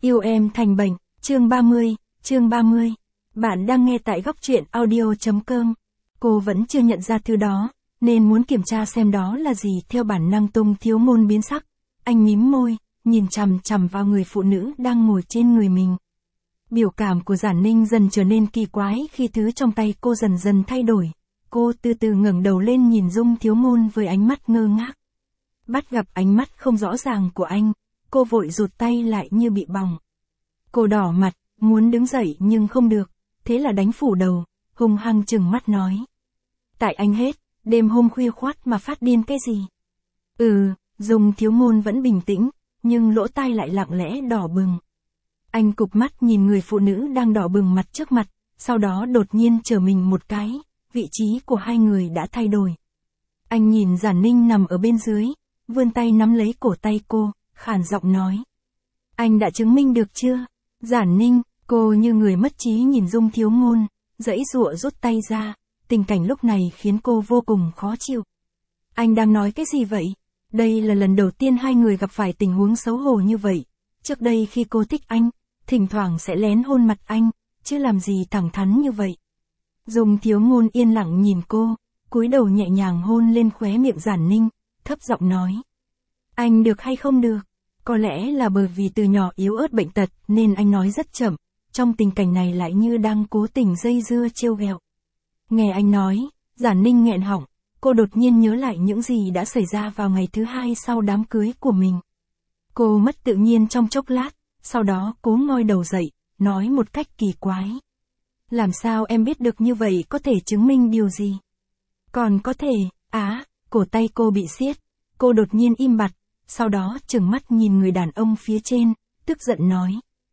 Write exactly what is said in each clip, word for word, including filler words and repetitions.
Yêu em thành bệnh, chương ba mươi, chương ba mươi. Bạn đang nghe tại góc truyện audio.com. Cô vẫn chưa nhận ra thứ đó, nên muốn kiểm tra xem đó là gì. Theo bản năng Tung Thiếu Ngôn biến sắc. Anh mím môi, nhìn chằm chằm vào người phụ nữ đang ngồi trên người mình. Biểu cảm của Giản Ninh dần trở nên kỳ quái khi thứ trong tay cô dần dần thay đổi. Cô từ từ ngẩng đầu lên nhìn Dung Thiếu Ngôn với ánh mắt ngơ ngác. Bắt gặp ánh mắt không rõ ràng của anh, cô vội rụt tay lại như bị bỏng. Cô đỏ mặt, muốn đứng dậy nhưng không được, thế là đánh phủ đầu, hung hăng trừng mắt nói. Tại anh hết, đêm hôm khuya khoắt mà phát điên cái gì? Ừ, Dung Thiếu Ngôn vẫn bình tĩnh, nhưng lỗ tai lại lặng lẽ đỏ bừng. Anh cụp mắt nhìn người phụ nữ đang đỏ bừng mặt trước mặt, sau đó đột nhiên trở mình một cái, vị trí của hai người đã thay đổi. Anh nhìn Giản Ninh nằm ở bên dưới, vươn tay nắm lấy cổ tay cô, khàn giọng nói. Anh đã chứng minh được chưa? Giản Ninh, cô như người mất trí nhìn Dung Thiếu Ngôn, giãy giụa rút tay ra, tình cảnh lúc này khiến cô vô cùng khó chịu. Anh đang nói cái gì vậy? Đây là lần đầu tiên hai người gặp phải tình huống xấu hổ như vậy. Trước đây khi cô thích anh, thỉnh thoảng sẽ lén hôn mặt anh, chứ làm gì thẳng thắn như vậy. Dung Thiếu Ngôn yên lặng nhìn cô, cúi đầu nhẹ nhàng hôn lên khóe miệng Giản Ninh, thấp giọng nói. Anh được hay không được? Có lẽ là bởi vì từ nhỏ yếu ớt bệnh tật nên anh nói rất chậm, trong tình cảnh này lại như đang cố tình dây dưa trêu ghẹo. Nghe anh nói, Giản Ninh nghẹn họng, cô đột nhiên nhớ lại những gì đã xảy ra vào ngày thứ hai sau đám cưới của mình. Cô mất tự nhiên trong chốc lát, sau đó cố ngoi đầu dậy, nói một cách kỳ quái. Làm sao em biết được như vậy có thể chứng minh điều gì? Còn có thể, á, cổ tay cô bị siết, cô đột nhiên im bặt, sau đó trừng mắt nhìn người đàn ông phía trên, tức giận nói.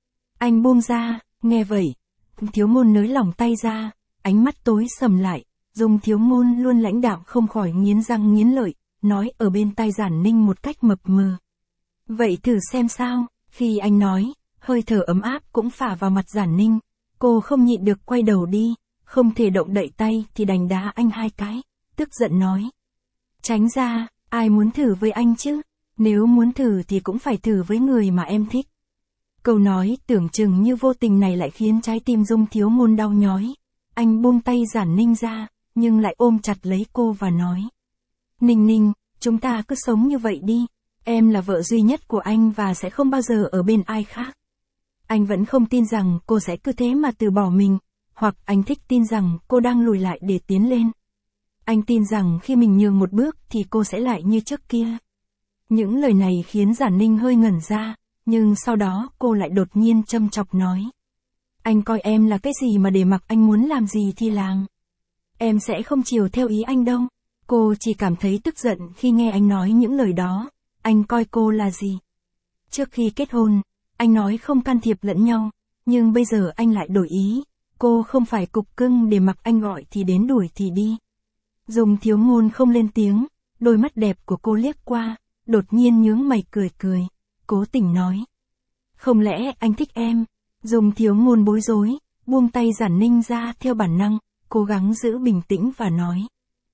Anh buông ra, nghe vậy, Thiếu Ngôn nới lỏng tay ra, ánh mắt tối sầm lại, Dung Thiếu Ngôn luôn lãnh đạm không khỏi nghiến răng nghiến lợi, nói ở bên tai Giản Ninh một cách mập mờ. Vậy thử xem sao, khi anh nói, hơi thở ấm áp cũng phả vào mặt Giản Ninh, cô không nhịn được quay đầu đi, không thể động đậy tay thì đành đá anh hai cái, tức giận nói. Tránh ra, ai muốn thử với anh chứ? Nếu muốn thử thì cũng phải thử với người mà em thích. Câu nói tưởng chừng như vô tình này lại khiến trái tim Dung Thiếu Ngôn đau nhói. Anh buông tay Giản Ninh ra, nhưng lại ôm chặt lấy cô và nói. Ninh Ninh, chúng ta cứ sống như vậy đi. Em là vợ duy nhất của anh và sẽ không bao giờ ở bên ai khác. Anh vẫn không tin rằng cô sẽ cứ thế mà từ bỏ mình, hoặc anh thích tin rằng cô đang lùi lại để tiến lên. Anh tin rằng khi mình nhường một bước thì cô sẽ lại như trước kia. Những lời này khiến Giản Ninh hơi ngẩn ra, nhưng sau đó cô lại đột nhiên châm chọc nói. Anh coi em là cái gì mà để mặc anh muốn làm gì thì làm. Em sẽ không chiều theo ý anh đâu. Cô chỉ cảm thấy tức giận khi nghe anh nói những lời đó. Anh coi cô là gì? Trước khi kết hôn, anh nói không can thiệp lẫn nhau, nhưng bây giờ anh lại đổi ý. Cô không phải cục cưng để mặc anh gọi thì đến đuổi thì đi. Dung Thiếu Ngôn không lên tiếng, đôi mắt đẹp của cô liếc qua, đột nhiên nhướng mày cười cười, cố tình nói. Không lẽ anh thích em? Dung Thiếu Ngôn bối rối, buông tay Giản Ninh ra theo bản năng, cố gắng giữ bình tĩnh và nói.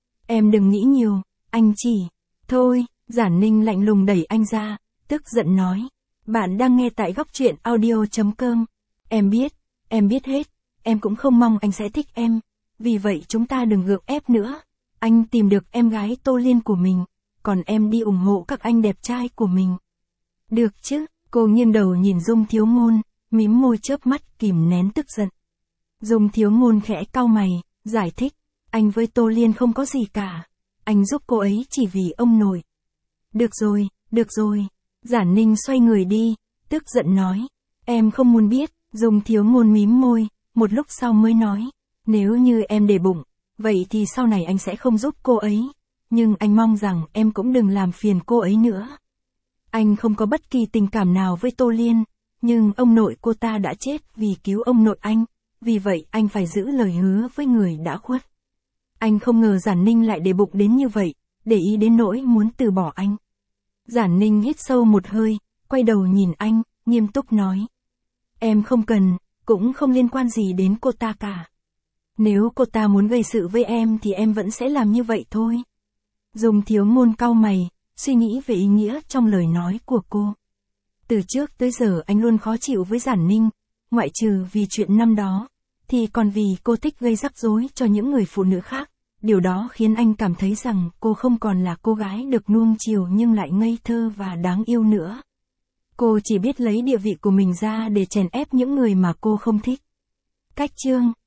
Em đừng nghĩ nhiều, anh chỉ... Thôi, Giản Ninh lạnh lùng đẩy anh ra, tức giận nói. Bạn đang nghe tại góc truyện audio.com. Em biết, em biết hết, em cũng không mong anh sẽ thích em. Vì vậy chúng ta đừng gượng ép nữa. Anh tìm được em gái Tô Liên của mình, còn em đi ủng hộ các anh đẹp trai của mình. Được chứ, cô nghiêng đầu nhìn Dung Thiếu Ngôn, mím môi chớp mắt kìm nén tức giận. Dung Thiếu Ngôn khẽ cau mày, giải thích, anh với Tô Liên không có gì cả. Anh giúp cô ấy chỉ vì ông nội. Được rồi, được rồi. Giản Ninh xoay người đi, tức giận nói. Em không muốn biết. Dung Thiếu Ngôn mím môi, một lúc sau mới nói. Nếu như em để bụng, vậy thì sau này anh sẽ không giúp cô ấy. Nhưng anh mong rằng em cũng đừng làm phiền cô ấy nữa. Anh không có bất kỳ tình cảm nào với Tô Liên, nhưng ông nội cô ta đã chết vì cứu ông nội anh. Vì vậy anh phải giữ lời hứa với người đã khuất. Anh không ngờ Giản Ninh lại để bụng đến như vậy, để ý đến nỗi muốn từ bỏ anh. Giản Ninh hít sâu một hơi, quay đầu nhìn anh, nghiêm túc nói. Em không cần, cũng không liên quan gì đến cô ta cả. Nếu cô ta muốn gây sự với em thì em vẫn sẽ làm như vậy thôi. Dung Thiếu Ngôn cau mày, suy nghĩ về ý nghĩa trong lời nói của cô. Từ trước tới giờ anh luôn khó chịu với Giản Ninh, ngoại trừ vì chuyện năm đó, thì còn vì cô thích gây rắc rối cho những người phụ nữ khác. Điều đó khiến anh cảm thấy rằng cô không còn là cô gái được nuông chiều nhưng lại ngây thơ và đáng yêu nữa. Cô chỉ biết lấy địa vị của mình ra để chèn ép những người mà cô không thích. Cách chương